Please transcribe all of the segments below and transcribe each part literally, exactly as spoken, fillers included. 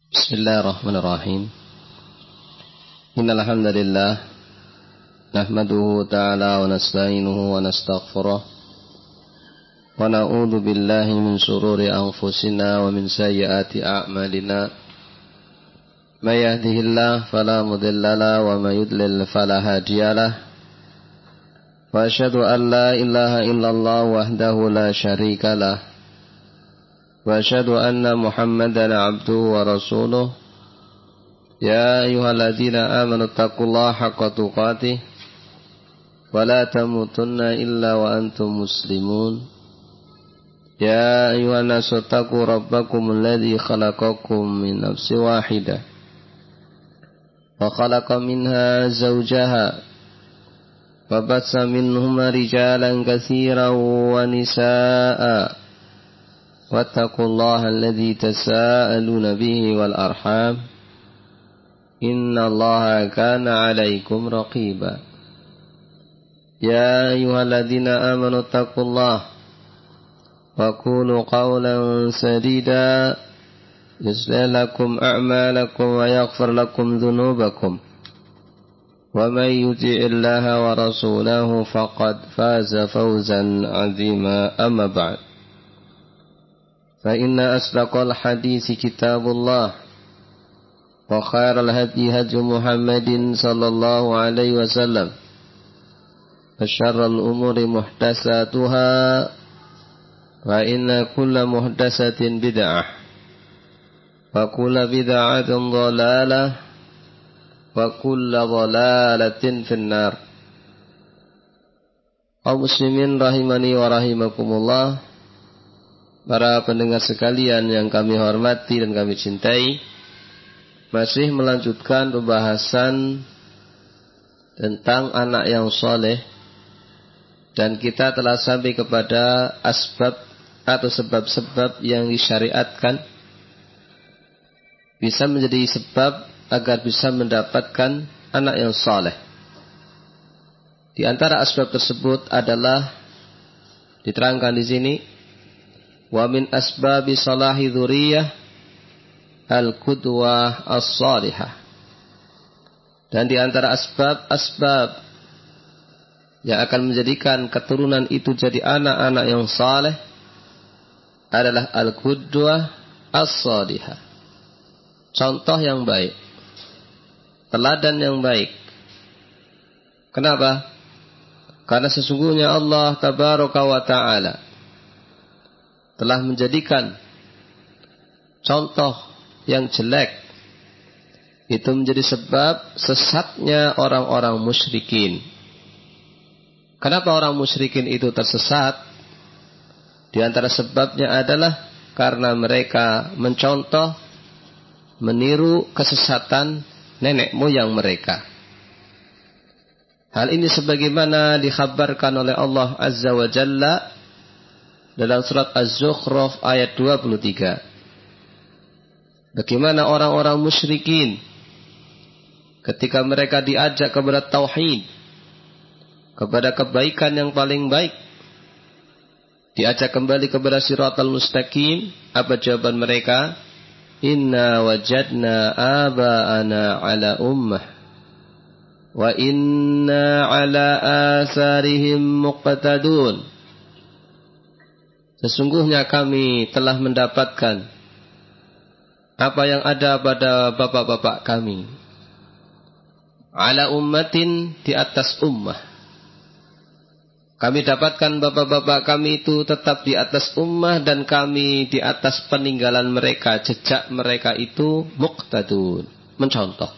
Bismillahirrahmanirrahim. Innal hamdalillah nahmaduhu ta'ala wa nasta'inuhu wa nastaghfiruh wa na'udzu billahi min shururi anfusina wa min sayyiati a'malina. May yahdihillahu fala mudilla lahu wa may yudlil fala hadiyalah. Wa asyhadu an la ilaha illallah wahdahu la syarika lah. Wa asyhadu anna Muhammadan 'abduhu wa rasuluh. Ya ayyuhalladzina amanu taqullaha haqqa tuqatih wa la tamutunna illa wa antum muslimun. Ya ayyuhan nasu taqu rabbakum alladzi khalaqakum min nafsin wahidah wa khalaqa minha zawjaha wa bassa minhuma rijalan katsiran wa nisaa'a wattaqullaha alladzi tasaaluna bihi wal arham innallaha kana 'alaikum raqiba. Ya ayyuhalladzina amanu taqullaha wa qulu qawlan sadida yuslih lakum a'malakum wa yaghfir lakum dhunubakum wa may yuti'illaha wa rasulahu faqad faza fawzan 'azima. Amma ba'd. Fa inna asdaqal hadits kitabullah wa khairal hadi hadi Muhammadin sallallahu alaihi wasallam wa syarrul umuri muhdatsatuha wa inna kulla muhdatsatin bid'ah wa kulla bid'atin dhalalah wa kulla dhalalatin finnar. Kaum muslimin rahimani wa rahimakumullah, para pendengar sekalian yang kami hormati dan kami cintai, masih melanjutkan pembahasan tentang anak yang soleh, dan kita telah sampai kepada asbab atau sebab-sebab yang disyariatkan bisa menjadi sebab agar bisa mendapatkan anak yang soleh. Di antara asbab tersebut adalah diterangkan di sini, wa min asbabi salahi dzurriyyah al-qudwah as-salihah. Dan di antara asbab-asbab yang akan menjadikan keturunan itu jadi anak-anak yang saleh adalah al-qudwah as-salihah. Contoh yang baik, teladan yang baik. Kenapa? Karena sesungguhnya Allah tabaraka wa ta'ala telah menjadikan contoh yang jelek itu menjadi sebab sesatnya orang-orang musyrikin. Kenapa orang musyrikin itu tersesat? Di antara sebabnya adalah karena mereka mencontoh, meniru kesesatan nenek moyang mereka. Hal ini sebagaimana dikhabarkan oleh Allah Azza wa Jalla dalam surat Az-Zukhruf ayat dua puluh tiga. Bagaimana orang-orang musyrikin ketika mereka diajak kepada tauhid, kepada kebaikan yang paling baik, diajak kembali kepada siratal mustaqim, apa jawaban mereka? Inna wajadna aba'ana ala ummah wa inna ala asarihim muqtadun. Sesungguhnya kami telah mendapatkan apa yang ada pada bapak-bapak kami. Ala ummatin, di atas ummah. Kami dapatkan bapak-bapak kami itu tetap di atas ummah, dan kami di atas peninggalan mereka, jejak mereka itu muqtadun, mencontoh.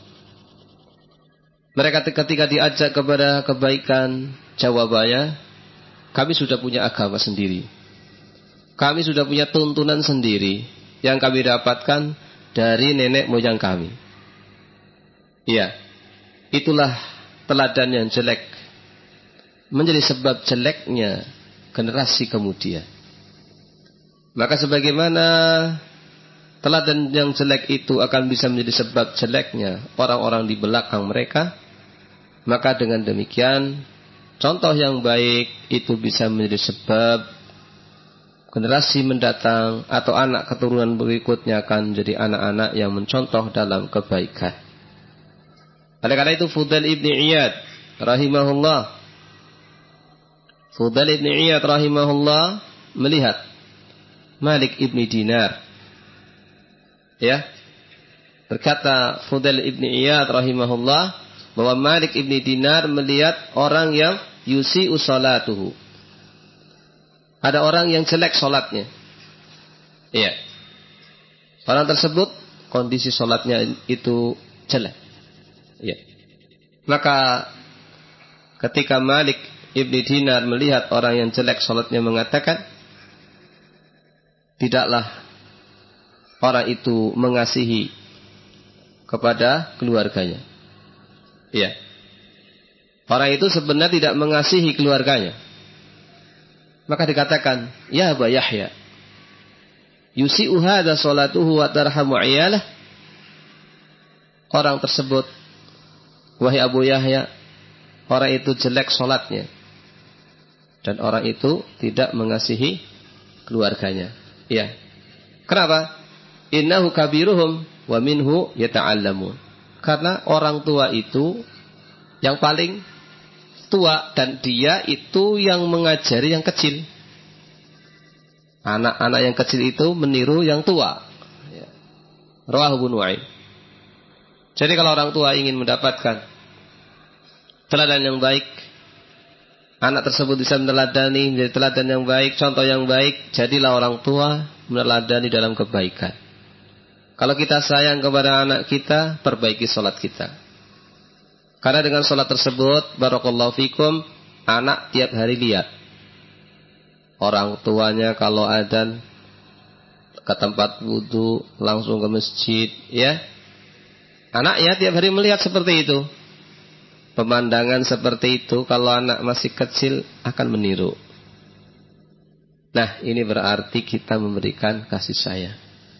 Mereka ketika diajak kepada kebaikan, jawabannya, kami sudah punya agama sendiri. Kami sudah punya tuntunan sendiri yang kami dapatkan dari nenek moyang kami. Iya, itulah teladan yang jelek, menjadi sebab jeleknya generasi kemudian. Maka sebagaimana teladan yang jelek itu akan bisa menjadi sebab jeleknya orang-orang di belakang mereka, maka dengan demikian contoh yang baik itu bisa menjadi sebab generasi mendatang atau anak keturunan berikutnya akan menjadi anak-anak yang mencontoh dalam kebaikan. Oleh karena itu Fudail ibn Iyad rahimahullah Fudail ibn Iyad rahimahullah melihat Malik ibn Dinar. Ya. Berkata Fudail ibn Iyad rahimahullah bahwa Malik ibn Dinar melihat orang yang yusi'u salatuhu. Ada orang yang jelek salatnya. Iya. Orang tersebut kondisi salatnya itu jelek. Iya. Maka ketika Malik ibn Dinar melihat orang yang jelek salatnya mengatakan, tidaklah orang itu mengasihi kepada keluarganya. Iya. Orang itu sebenarnya tidak mengasihi keluarganya. Maka dikatakan, ya Aba Yahya, yusi'u hadha salatuhu wa tarhamu iyalah. Orang tersebut, wahai Abu Yahya, orang itu jelek salatnya. Dan orang itu tidak mengasihi keluarganya. Iya. Kenapa? Innahu kabiruhum wa minhu yata'allamun. Karena orang tua itu yang paling tua dan dia itu yang mengajari yang kecil. Anak-anak yang kecil itu meniru yang tua. Ya. Rawahu Ibnu Nu'aim. Jadi kalau orang tua ingin mendapatkan teladan yang baik, anak tersebut bisa meneladani menjadi teladan yang baik, contoh yang baik, jadilah orang tua meneladani dalam kebaikan. Kalau kita sayang kepada anak kita, perbaiki salat kita. Karena dengan salat tersebut, barakallahu fikum, anak tiap hari lihat. Orang tuanya kalau adzan ke tempat wudu, langsung ke masjid, ya. Anaknya tiap hari melihat seperti itu. Pemandangan seperti itu, kalau anak masih kecil akan meniru. Nah, ini berarti kita memberikan kasih sayang.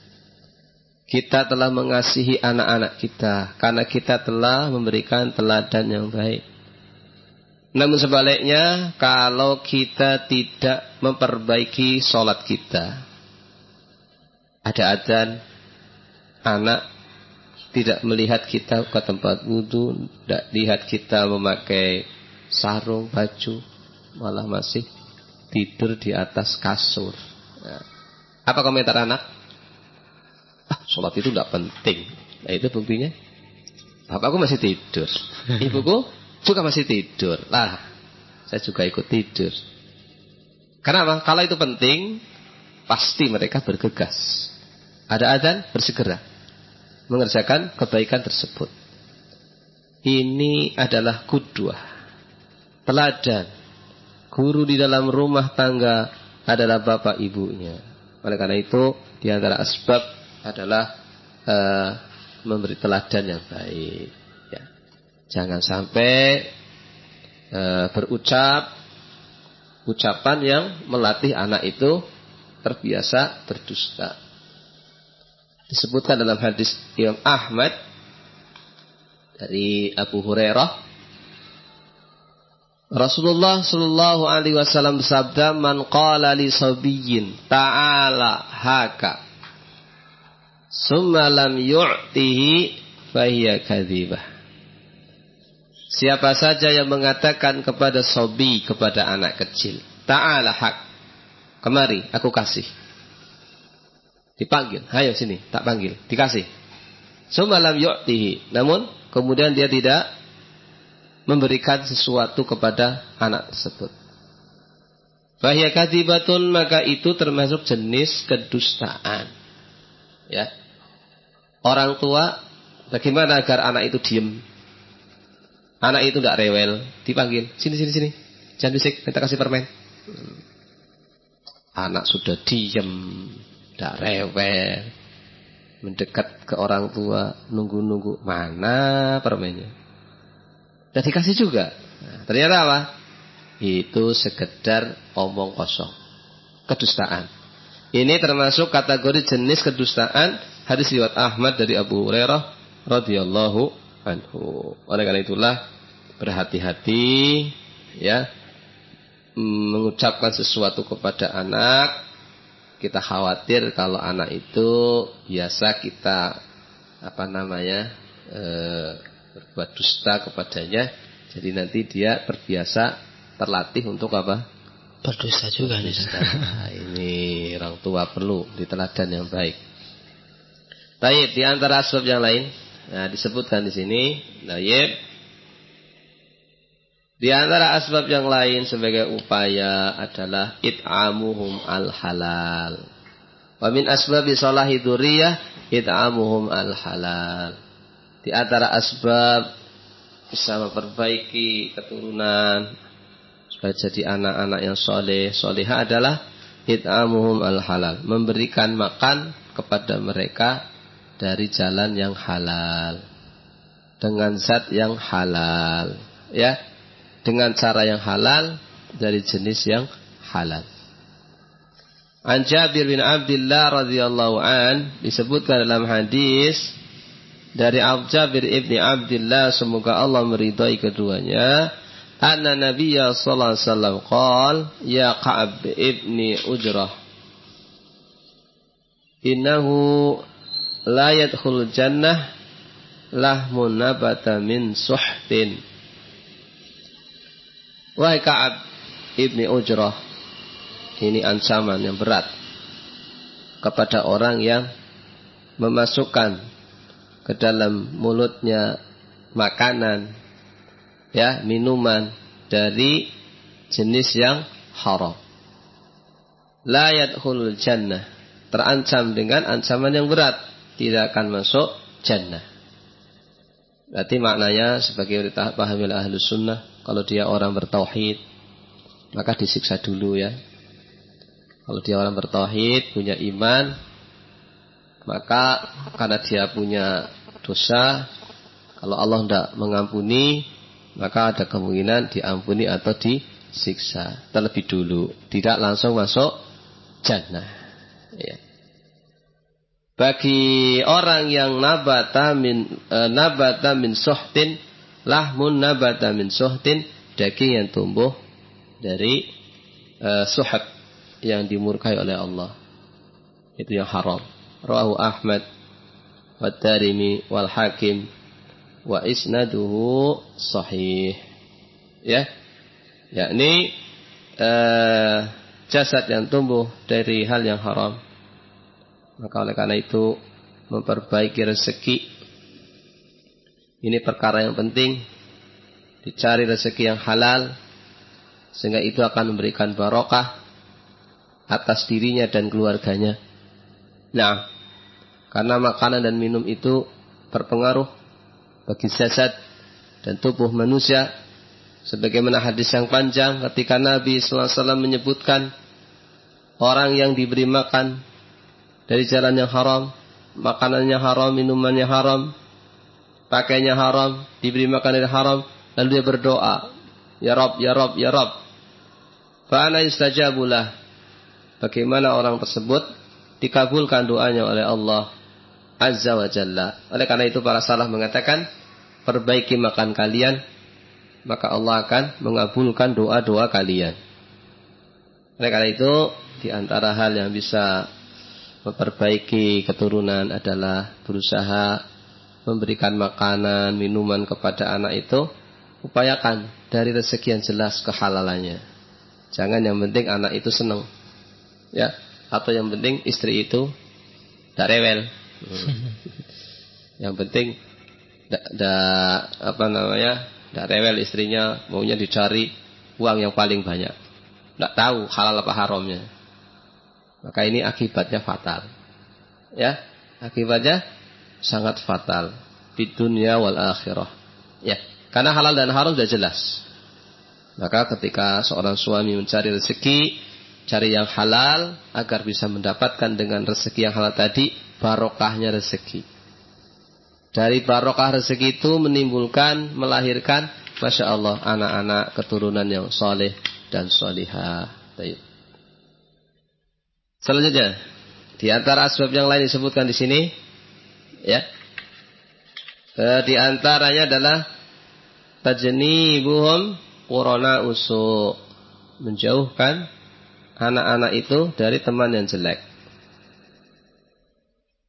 Kita telah mengasihi anak-anak kita karena kita telah memberikan teladan yang baik. Namun sebaliknya, kalau kita tidak memperbaiki sholat kita, ada adzan, anak tidak melihat kita ke tempat wudhu, tidak lihat kita memakai sarung, baju, malah masih tidur di atas kasur. Nah, apa komentar anak? Ah, sholat itu tidak penting. Nah, itu buktinya. Bapakku masih tidur, ibuku juga masih tidur. Lah, saya juga ikut tidur. Kenapa? Kalau itu penting, pasti mereka bergegas. Ada adzan, bersegera mengerjakan kebaikan tersebut. Ini adalah qudwah, teladan. Guru di dalam rumah tangga adalah bapak ibunya. Oleh karena itu, di antara asbab adalah uh, memberi teladan yang baik. Ya. Jangan sampai uh, berucap ucapan yang melatih anak itu terbiasa berdusta. Disebutkan dalam hadis Imam Ahmad dari Abu Hurairah, Rasulullah sallallahu alaihi wasallam bersabda, "Man qala li sabiyyin ta'ala haka, summa lam yu'tihi fahiya kadzibah." Siapa saja yang mengatakan kepada sobi, kepada anak kecil, ta'ala hak, kemari aku kasih. Dipanggil, ayo sini, tak panggil, dikasih. Summa lam yu'tihi, namun kemudian dia tidak memberikan sesuatu kepada anak tersebut, fahiya kadzibatun, maka itu termasuk jenis kedustaan. Ya. Orang tua bagaimana agar anak itu diam? Anak itu tidak rewel, dipanggil, sini sini sini, jangan bisik, minta kasih permen. Anak sudah diam, tidak rewel, mendekat ke orang tua, nunggu-nunggu, mana permennya? Dan dikasih juga. Nah, ternyata apa? Itu sekedar omong kosong, kedustaan. Ini termasuk kategori jenis kedustaan. Hadis riwayat Ahmad dari Abu Hurairah radhiyallahu anhu. Oleh karena itulah berhati-hati ya mengucapkan sesuatu kepada anak kita khawatir kalau anak itu biasa kita apa namanya e, berbuat dusta kepadanya, jadi nanti dia terbiasa terlatih untuk apa? Berdusta juga. Berdusta. Nah, ini orang tua perlu diteladan yang baik. Taib, di antara sebab yang lain, nah disebutkan di sini, taib. Di antara asbab yang lain sebagai upaya adalah it'amuhum al-halal. Wa min asbabi salahi dzurriyyah it'amuhum al-halal. Di antara asbab bisa memperbaiki keturunan supaya jadi anak-anak yang soleh, solehah adalah it'amuhum al-halal, memberikan makan kepada mereka dari jalan yang halal, dengan zat yang halal, ya. Dengan cara yang halal, dari jenis yang halal. An Jabir bin Abdullah radhiyallahu an, disebutkan dalam hadis dari Jabir ibni Abdullah, semoga Allah meridai keduanya, anna Nabiyya sallallahu alaihi wasallam qaal, ya Ka'ab ibni Ujrah, innahu la yadkhul jannah lahmun nabata min suhtin. Wahai Ka'ab ibni Ujrah, ini ancaman yang berat kepada orang yang memasukkan ke dalam mulutnya makanan, ya, minuman dari jenis yang haram. La yadkhulul jannah, terancam dengan ancaman yang berat, tidak akan masuk jannah. Berarti maknanya sebagai paham oleh Ahlus Sunnah, kalau dia orang bertauhid maka disiksa dulu, ya. Kalau dia orang bertauhid, punya iman, maka karena dia punya dosa, kalau Allah tidak mengampuni, maka ada kemungkinan diampuni atau disiksa terlebih dulu, tidak langsung masuk jannah, ya. Bagi orang yang nabata min e, nabata min suhtin, lahmun nabata min suhtin, daging yang tumbuh dari e, suhab yang dimurkai oleh Allah, itu yang haram. Rawahu Ahmad wa Darimi wal Hakim wa isnaduhu sahih, ya, yakni e, jasad yang tumbuh dari hal yang haram. Maka oleh karena itu memperbaiki rezeki ini perkara yang penting. Dicari rezeki yang halal, sehingga itu akan memberikan barokah atas dirinya dan keluarganya. Nah, karena makanan dan minum itu berpengaruh bagi jasad dan tubuh manusia, sebagaimana hadis yang panjang ketika Nabi sallallahu alaihi wasallam menyebutkan orang yang diberi makan dari jalan yang haram, makanannya haram, minumannya haram, pakainya haram, diberi makan dari haram, lalu dia berdoa, ya Rabb, ya Rabb, ya Rabb, fa ana yustajabulah, bagaimana orang tersebut dikabulkan doanya oleh Allah Azza wa Jalla. Oleh karena itu para salaf mengatakan, perbaiki makan kalian, maka Allah akan mengabulkan doa-doa kalian. Oleh karena itu, di antara hal yang bisa memperbaiki keturunan adalah berusaha memberikan makanan, minuman kepada anak itu. Upayakan dari rezeki yang jelas kehalalannya. Jangan yang penting anak itu senang, ya, atau yang penting istri itu tidak rewel. Yang penting tidak apa namanya, tidak rewel istrinya, maunya dicari uang yang paling banyak, tidak tahu halal apa haramnya. Maka ini akibatnya fatal, ya, akibatnya sangat fatal di dunia wal akhirah, ya, karena halal dan haram sudah jelas. Maka ketika seorang suami mencari rezeki, cari yang halal agar bisa mendapatkan dengan rezeki yang halal tadi barokahnya rezeki. Dari barokah rezeki itu menimbulkan, melahirkan, masya Allah, anak-anak keturunan yang soleh dan solihah. Baik. Selanjutnya, di antara asbab yang lain disebutkan di sini, ya, e, di antaranya adalah tajnibuhum qurana usu, menjauhkan anak-anak itu dari teman yang jelek.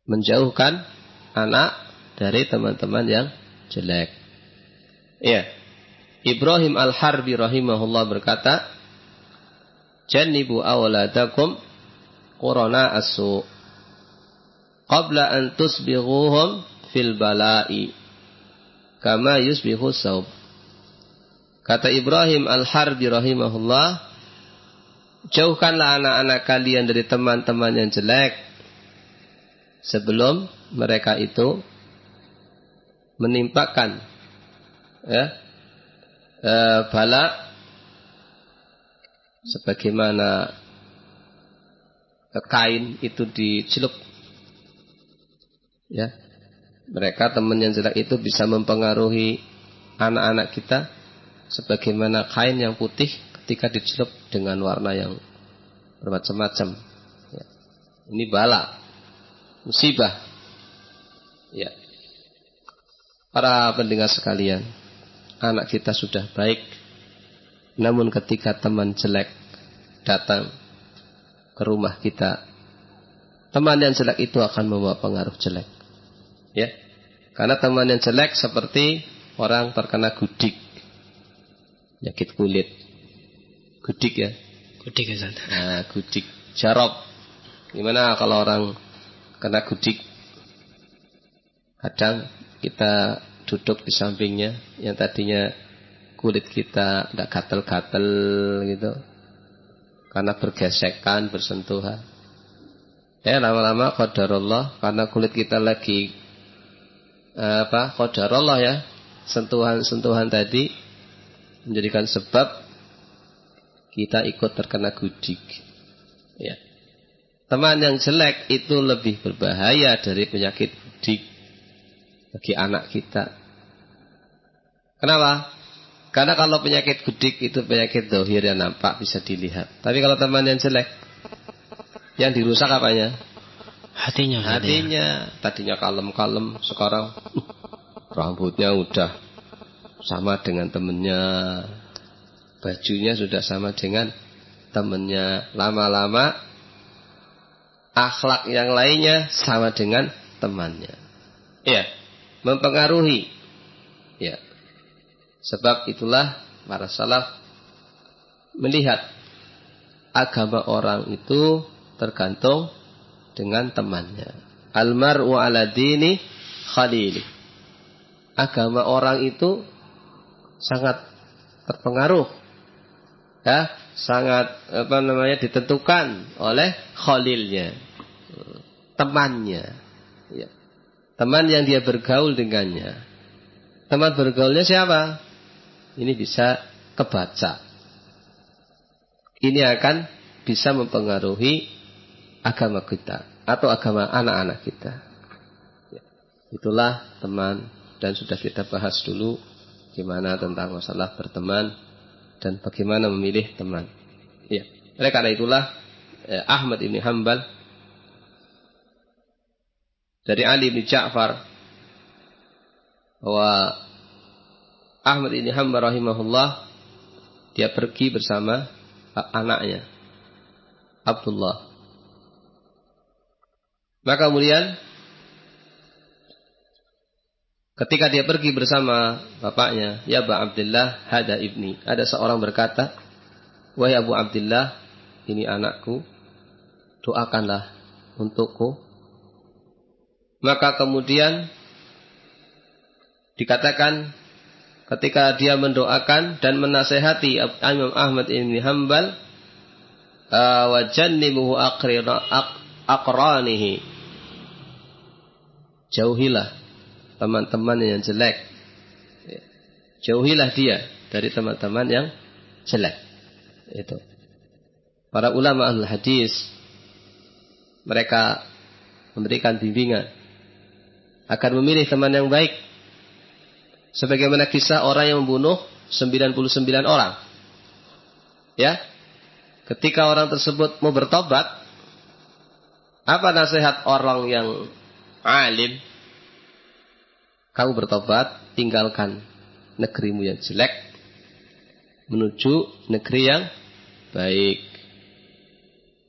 menjauhkan anak dari teman-teman yang jelek. Iya. Ibrahim Al-Harbi rahimahullah berkata, "Jannibu awladakum qurana as-su' qabla an tusbighuhum fil bala'i kama yusbihu saub." Kata Ibrahim Al-Harbi rahimahullah, jauhkanlah anak-anak kalian dari teman-teman yang jelek sebelum mereka itu menimpakan ya, e, bala sebagaimana kain itu dicelup. Ya, mereka teman yang jelek itu bisa mempengaruhi anak-anak kita sebagaimana kain yang putih ketika dicelup dengan warna yang bermacam-macam. Ya. Ini bala, musibah. Ya. Para pendengar sekalian, anak kita sudah baik, namun ketika teman jelek datang ke rumah kita, teman yang jelek itu akan membawa pengaruh jelek. Ya. Karena teman yang jelek seperti orang terkena gudik, penyakit kulit. Gudik ya. Gudik ya. Nah, gudik, jarab. Gimana kalau orang kena gudik? Kadang kita duduk di sampingnya, yang tadinya kulit kita tidak gatel-gatel gitu, karena bergesekan, bersentuhan. Ya lama-lama qadarullah, karena kulit kita lagi apa? Qadarullah ya, sentuhan-sentuhan tadi menjadikan sebab kita ikut terkena gudik. Ya. Teman yang jelek itu lebih berbahaya dari penyakit gudik bagi anak kita. Kenapa? Karena kalau penyakit gudik itu penyakit zahir yang nampak bisa dilihat. Tapi kalau teman yang jelek, yang dirusak apanya? Hatinya. Hatinya. Tadinya kalem-kalem, sekarang uh, rambutnya udah sama dengan temennya, bajunya sudah sama dengan temennya, lama-lama akhlak yang lainnya sama dengan temannya. Ya, mempengaruhi. Ya. Sebab itulah para salaf melihat agama orang itu tergantung dengan temannya. Almar'u ala dini khalili. Agama orang itu sangat terpengaruh, ya, sangat apa namanya ditentukan oleh khalilnya, temannya. Ya. Teman yang dia bergaul dengannya. Teman bergaulnya siapa? Ini bisa kebaca. Ini akan bisa mempengaruhi agama kita atau agama anak-anak kita. Ya. Itulah teman, dan sudah kita bahas dulu gimana tentang masalah berteman dan bagaimana memilih teman. Ya. Oleh karena itulah eh, Ahmad bin Hanbal dari Ali bin Ja'far, bahwa Ahmad bin Hanbal rahimahullah dia pergi bersama anaknya Abdullah. Maka kemudian ketika dia pergi bersama bapaknya, ya Aba Abdullah, hada ibni. Ada seorang berkata, wahai Abu Abdullah, ini anakku, doakanlah untukku. Maka kemudian dikatakan ketika dia mendoakan dan menasehati Imam Ahmad bin Hanbal, wa jannibuhu aqranihi, jauhilah teman-teman yang jelek, jauhilah dia dari teman-teman yang jelek. Itu para ulama ahli hadis, mereka memberikan bimbingan agar memilih teman yang baik, sebagaimana kisah orang yang membunuh sembilan puluh sembilan orang. Ya, ketika orang tersebut mau bertobat, apa nasihat orang yang alim? Kamu bertobat, tinggalkan negerimu yang jelek, menuju negeri yang baik.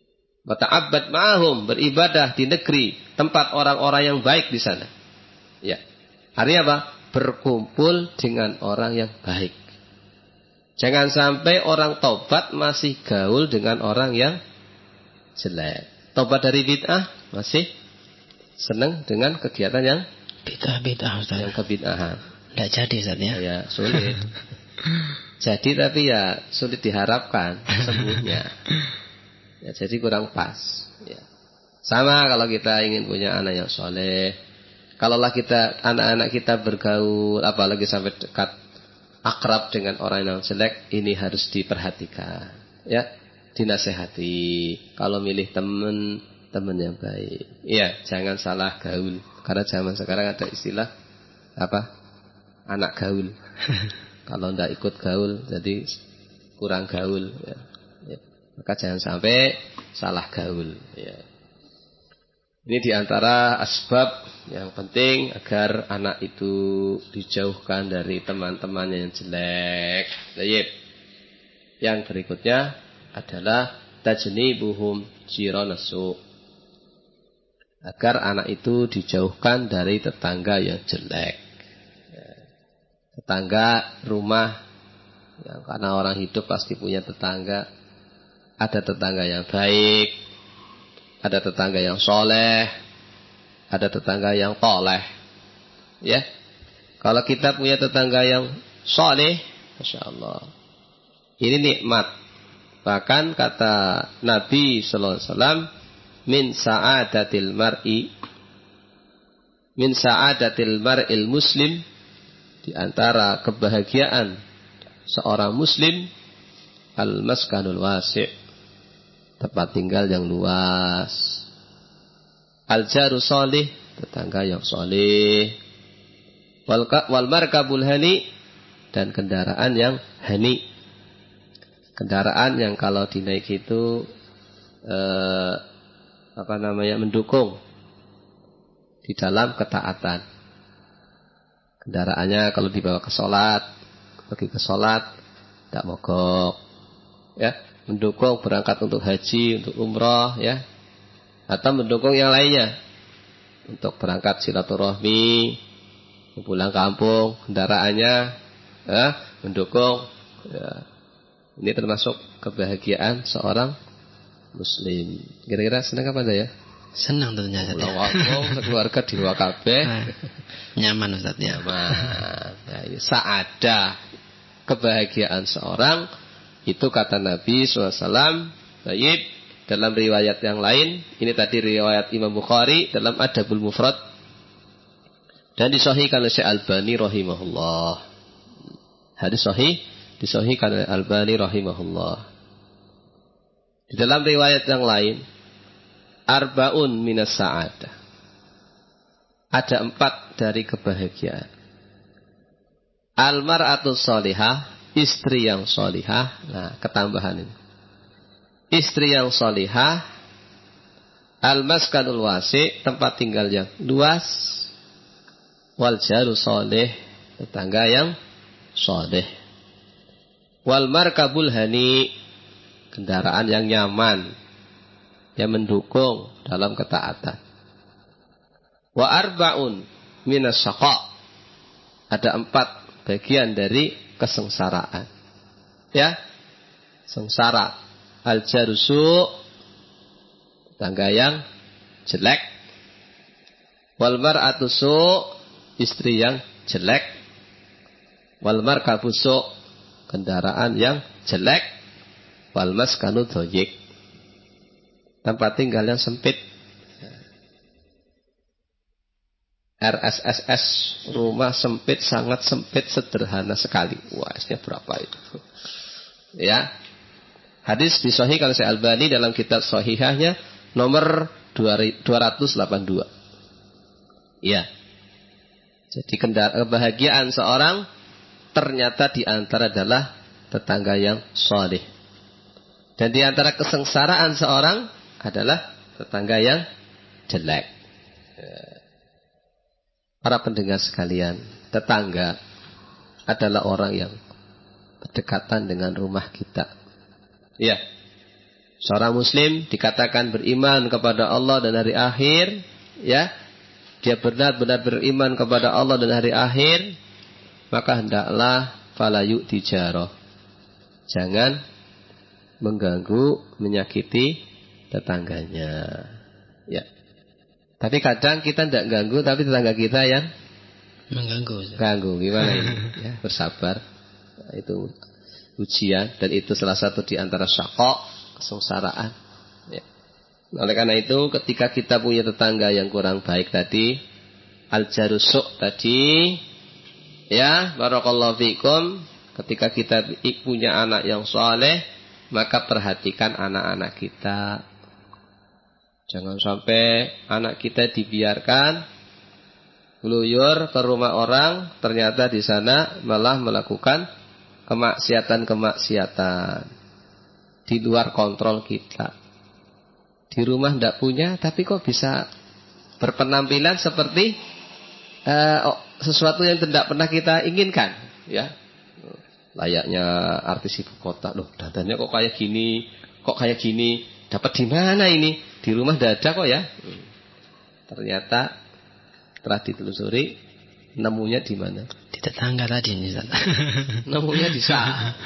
Wa ta'abbad ma'ahum, beribadah di negeri tempat orang-orang yang baik di sana. Ya. Artinya apa? Berkumpul dengan orang yang baik. Jangan sampai orang tobat masih gaul dengan orang yang jelek. Tobat dari bid'ah masih senang dengan kegiatan yang bid'ah-bid'ah Ustaz. Yang kebid'ahan. Tidak jadi Ustaz ya. Ya, sulit. Jadi tapi ya sulit diharapkan sembuhnya. Ya, jadi kurang pas. Ya. Sama kalau kita ingin punya anak yang soleh. Kalaulah kita anak-anak kita bergaul, apalagi sampai dekat akrab dengan orang yang jelek, ini harus diperhatikan. Ya, dinasehati. Kalau milih teman, teman yang baik. Iya, jangan salah gaul. Karena zaman sekarang ada istilah apa? Anak gaul. Kalau tidak ikut gaul, jadi kurang gaul. Ya. Ya. Maka jangan sampai salah gaul. Ya. Ini diantara asbab yang penting agar anak itu dijauhkan dari teman-temannya yang jelek. Baik. Yang berikutnya adalah tajnibuhum jiranasu. Agar anak itu dijauhkan dari tetangga yang jelek. Tetangga rumah, ya, karena orang hidup pasti punya tetangga. Ada tetangga yang baik, ada tetangga yang soleh, ada tetangga yang toleh. Ya, kalau kita punya tetangga yang soleh, masya Allah, ini nikmat. Bahkan kata Nabi Sallallahu Alaihi Wasallam, min sa'adatil mar'i, min sa'adatil mar'il muslim, di antara kebahagiaan seorang muslim, al-maskanul wasi', tempat tinggal yang luas, al-jaru solih, tetangga yang solih, wal markabul hani, dan kendaraan yang hani, kendaraan yang kalau dinaik itu eh, apa namanya, mendukung di dalam ketaatan. Kendaraannya kalau dibawa ke sholat, pergi ke sholat, tidak mogok, ya, mendukung berangkat untuk haji, untuk umroh, ya, atau mendukung yang lainnya, untuk berangkat silaturahmi, pulang kampung, kendaraannya, ya, mendukung. Ya. Ini termasuk kebahagiaan seorang muslim. Kira-kira senang apa anda ya? Senang tentunya Ustaz. Pulang sekeluarga di luar kabeh. Nyaman Ustaz ya. Nyaman. Nah, ini sa'adah, kebahagiaan seorang itu kata Nabi shallallahu alaihi wasallam. Baik, dalam riwayat yang lain, ini tadi riwayat Imam Bukhari dalam Adabul Mufrad dan disahihkan oleh Syekh Albani rahimahullah. Hadis sahih disahihkan oleh Albani rahimahullah. Di dalam riwayat yang lain, arba'un minas sa'adah, ada empat dari kebahagiaan. Al-mar'atu sholihah, istri yang sholihah. Nah, ketambahan ini, istri yang sholihah. Al-maskanul wasi', tempat tinggal yang luas. Wal jaru sholih, tetangga yang sholih. Wal markabul hani, kendaraan yang nyaman, yang mendukung dalam ketaatan. Wa arba'un minas syaqa, ada empat bagian dari kesengsaraan. Ya, sengsara. Al-jarusu, tangga yang jelek. Wal mar'atu su', istri yang jelek. Wal markabu su', kendaraan yang jelek. Wal maskanu dhayiq, tempat tinggal yang sempit. R S S S, rumah sempit, sangat sempit, sederhana sekali. Wah, isnya berapa itu? Ya. Hadis disahihkan oleh Syekh Albani dalam kitab sahihahnya nomor dua ratus delapan puluh dua. Ya. Jadi kebahagiaan seorang ternyata di antara adalah tetangga yang saleh. Dan di antara kesengsaraan seorang adalah tetangga yang jelek. Para pendengar sekalian, tetangga adalah orang yang berdekatan dengan rumah kita. Ya, Seorang muslim dikatakan beriman kepada Allah dan hari akhir, ya. Dia benar-benar beriman kepada Allah dan hari akhir, maka hendaklah fala yu'ti jarah. Jangan mengganggu, menyakiti tetangganya. Ya. Tapi kadang kita tidak ganggu, tapi tetangga kita yang mengganggu. Ganggu, gimana ini? Ya, bersabar. Nah, itu ujian dan itu salah satu di antara syaqqa, kesengsaraan. Ya. Oleh karena itu, ketika kita punya tetangga yang kurang baik tadi, al-jarusuk tadi, ya, barakallahu fikum, ketika kita punya anak yang soleh, maka perhatikan anak-anak kita. Jangan sampai anak kita dibiarkan keluyur ke rumah orang, ternyata di sana malah melakukan kemaksiatan-kemaksiatan di luar kontrol kita. Di rumah tidak punya, tapi kok bisa berpenampilan seperti uh, sesuatu yang tidak pernah kita inginkan, ya. Layaknya artis ibu kota, loh, dandannya kok kayak gini, kok kayak gini, dapat di mana ini? Di rumah tidak ada kok, ya. Ternyata setelah ditelusuri, nemunya di mana? Di tetangga tadi nih, Ustaz. Nemunya di sana.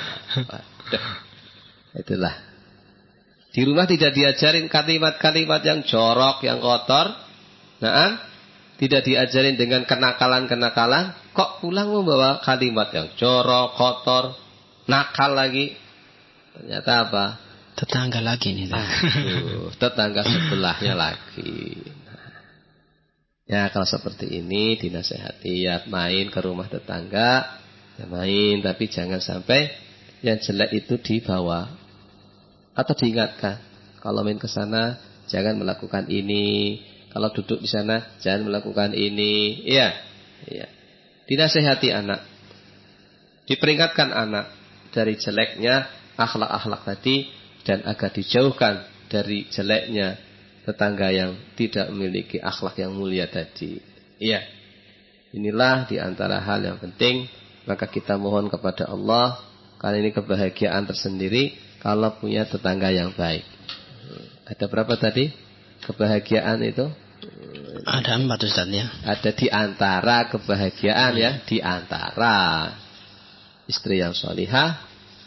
Itulah. Di rumah tidak diajarin kalimat-kalimat yang jorok, yang kotor. Nah, tidak diajarin dengan kenakalan-kenakalan. Kok pulang membawa kalimat yang jorok, kotor, nakal lagi? Ternyata apa? Tetangga lagi nih. Aduh, tetangga sebelahnya lagi. Ya, kalau seperti ini dinasehati, ya main ke rumah tetangga, ya main, tapi jangan sampai yang jelek itu dibawa atau diingatkan. Kalau main ke sana jangan melakukan ini, kalau duduk di sana jangan melakukan ini. Iya, iya. Dinasehati anak, diperingatkan anak dari jeleknya akhlak-akhlak tadi dan agar dijauhkan dari jeleknya tetangga yang tidak memiliki akhlak yang mulia tadi. Iya. Inilah diantara hal yang penting. Maka kita mohon kepada Allah, karena ini kebahagiaan tersendiri kalau punya tetangga yang baik. Ada berapa tadi kebahagiaan itu? Ada empat, Ustaz, ya. Ada di antara kebahagiaan, ya, di antara istri yang sholihah,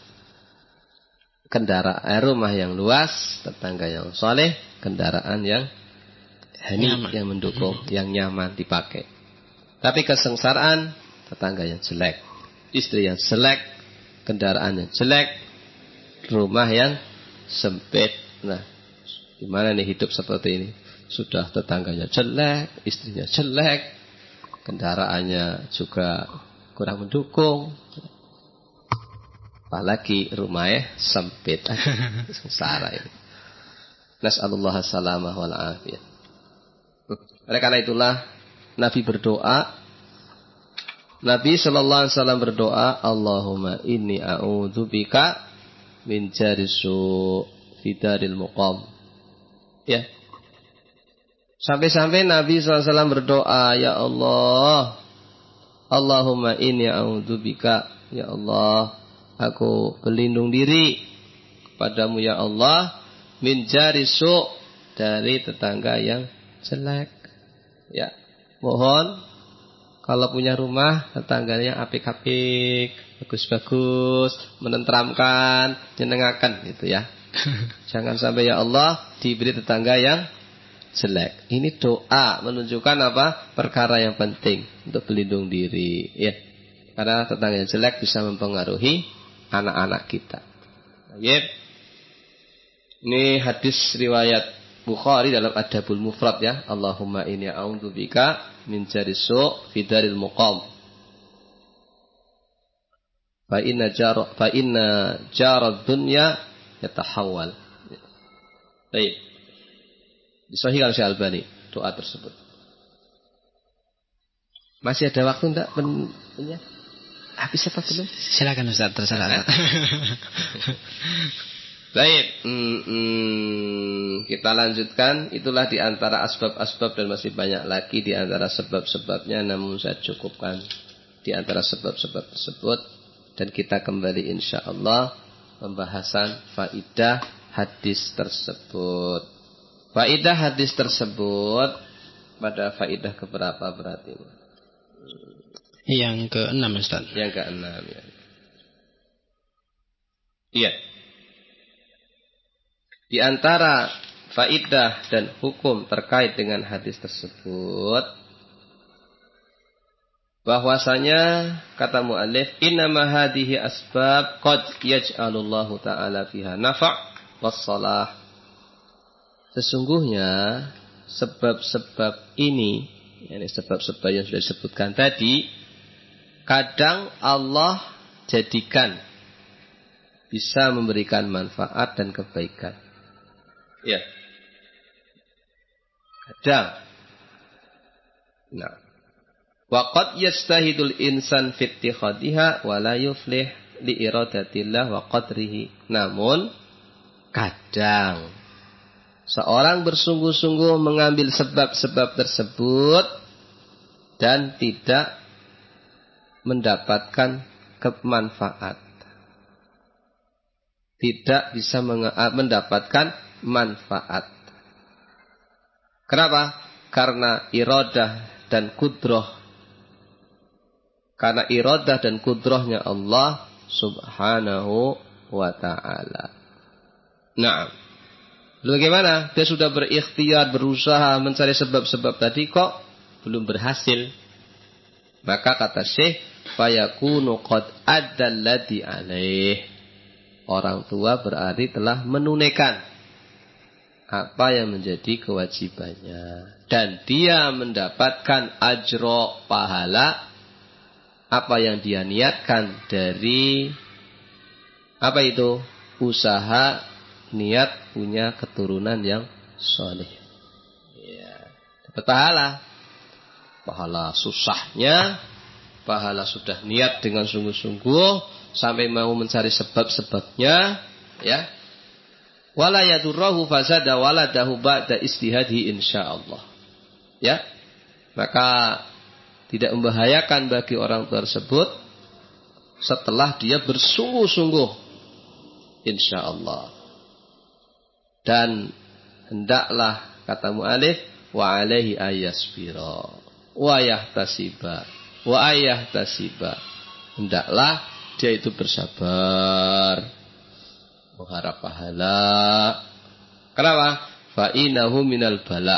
kendaraan rumah yang luas, tetangga yang soleh, kendaraan yang hani, yang mendukung, yang nyaman dipakai. Tapi kesengsaraan, tetangga yang jelek, istri yang jelek, kendaraan yang jelek, rumah yang sempit. Nah, gimana nih hidup seperti ini? Sudah tetangganya jelek, istrinya jelek, kendaraannya juga kurang mendukung. Apalagi rumahnya sempit, sengsara ini. Nas'alullah salamah wal afiyah. Oleh karena itulah Nabi berdoa. Nabi sallallahu alaihi wasallam berdoa, Allahumma inni a'udzubika min jarisu fidaril muqam. Ya. Sampai-sampai Nabi sallallahu alaihi wasallam berdoa, ya Allah, Allahumma inni a'udzubika, ya Allah, aku berlindung diri kepadamu ya Allah, min jarisu, dari tetangga yang jelek. Ya, mohon kalau punya rumah tetangganya apik-apik, bagus-bagus, menenteramkan, menyenangkan gitu ya. Jangan sampai ya Allah diberi tetangga yang jelek. Ini doa menunjukkan apa? Perkara yang penting untuk berlindung diri, ya. Karena tetangga yang jelek bisa mempengaruhi anak-anak kita. Baik. Ini hadis riwayat Bukhari dalam Adabul Mufrad, ya. Allahumma inni a'udzubika min jarisu fidaril muqam. Fa inna jar fa inna jarad dunya yatahawwal. Baik. Disahihkan Syekh Albani doa tersebut. Masih ada waktu enggak punya? Habis apa belum? Silakan Ustaz, terserah. Baik, hmm, hmm, kita lanjutkan. Itulah di antara asbab-asbab dan masih banyak lagi di antara sebab-sebabnya, namun saya cukupkan di antara sebab-sebab tersebut dan kita kembali insyaallah pembahasan faidah hadis tersebut. Faidah hadis tersebut pada faidah keberapa berarti? Yang keenam, Ustaz. Yang keenam, ya. Iya. Di antara faidah dan hukum terkait dengan hadis tersebut, bahwasanya kata muallif, innama hadhihi asbab qad yaj'alullahu ta'ala fiha nafa' was-salah. Sesungguhnya sebab-sebab ini, yakni sebab-sebab yang sudah disebutkan tadi, kadang Allah jadikan bisa memberikan manfaat dan kebaikan. Ya. Kadang. Nah. Waqad yastahidul insan fi ittikhadiha wa la yuflih li iradatillah wa qadrihi. Namun kadang seorang bersungguh-sungguh mengambil sebab-sebab tersebut dan tidak mendapatkan kemanfaat. Tidak bisa mendapatkan manfaat. Kenapa? Karena iradah dan kudrah. Karena iradah dan kudrahnya Allah subhanahu wa ta'ala. Nah, bagaimana? Dia sudah berikhtiar, berusaha mencari sebab-sebab tadi kok belum berhasil. Maka kata Syekh, fayakunu qad addalladhi alaih. Orang tua berarti telah menunaikan apa yang menjadi kewajibannya. Dan dia mendapatkan ajro, pahala, apa yang dia niatkan dari, apa itu? Usaha, niat punya keturunan yang soleh. Ya, dapat pahala. Pahala susahnya, pahala sudah niat dengan sungguh-sungguh, sampai mau mencari sebab-sebabnya, ya. Wala yadurruhu fasada waladahu ba'da istihadi insyaallah. Ya. Maka tidak membahayakan bagi orang tersebut setelah dia bersungguh-sungguh insyaallah. Dan hendaklah kata mu'alif wa alaihi ayasbira wa yahtasiba wa ayahtasiba. Hendaklah dia itu bersabar, mengharap pahala. Kenapa? Fa innahu minal bala.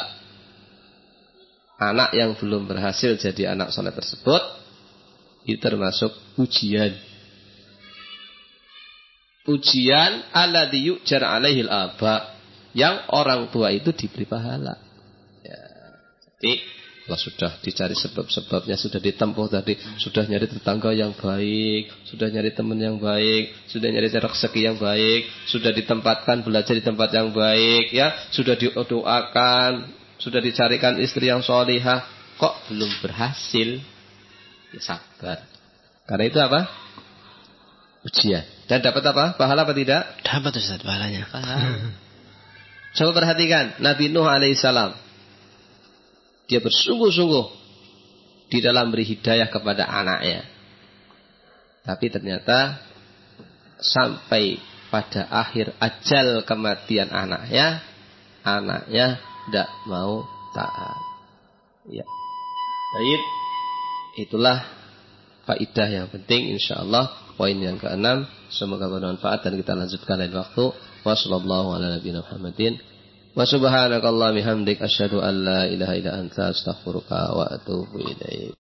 Anak yang belum berhasil jadi anak soleh tersebut itu termasuk ujian. Ujian alladzi yu'jar alaihil aba, yang orang tua itu diberi pahala. Ya, jadi kalau sudah dicari sebab-sebabnya, sudah ditempuh tadi, sudah nyari tetangga yang baik, sudah nyari teman yang baik, sudah nyari rezeki yang baik, sudah ditempatkan belajar di tempat yang baik, ya, sudah didoakan, sudah dicarikan istri yang sholihah, kok belum berhasil? Ya sabar. Karena itu apa? Ujian. Dan dapat apa? Pahala apa tidak? Dapat Ustaz pahalanya. Coba perhatikan Nabi Nuh alaihissalam. Dia bersungguh-sungguh di dalam beri hidayah kepada anaknya. Tapi ternyata sampai pada akhir ajal kematian anaknya, anaknya tidak mau taat. Ya. Baik. Itulah faidah yang penting insyaallah. Poin yang keenam, semoga bermanfaat dan kita lanjutkan lain waktu. Wassallallahu ala nabiyina Muhammadin. Wa subhanakallahumma hamdik asyhadu an la ilaha illa anta astaghfiruka wa atubu ilaik.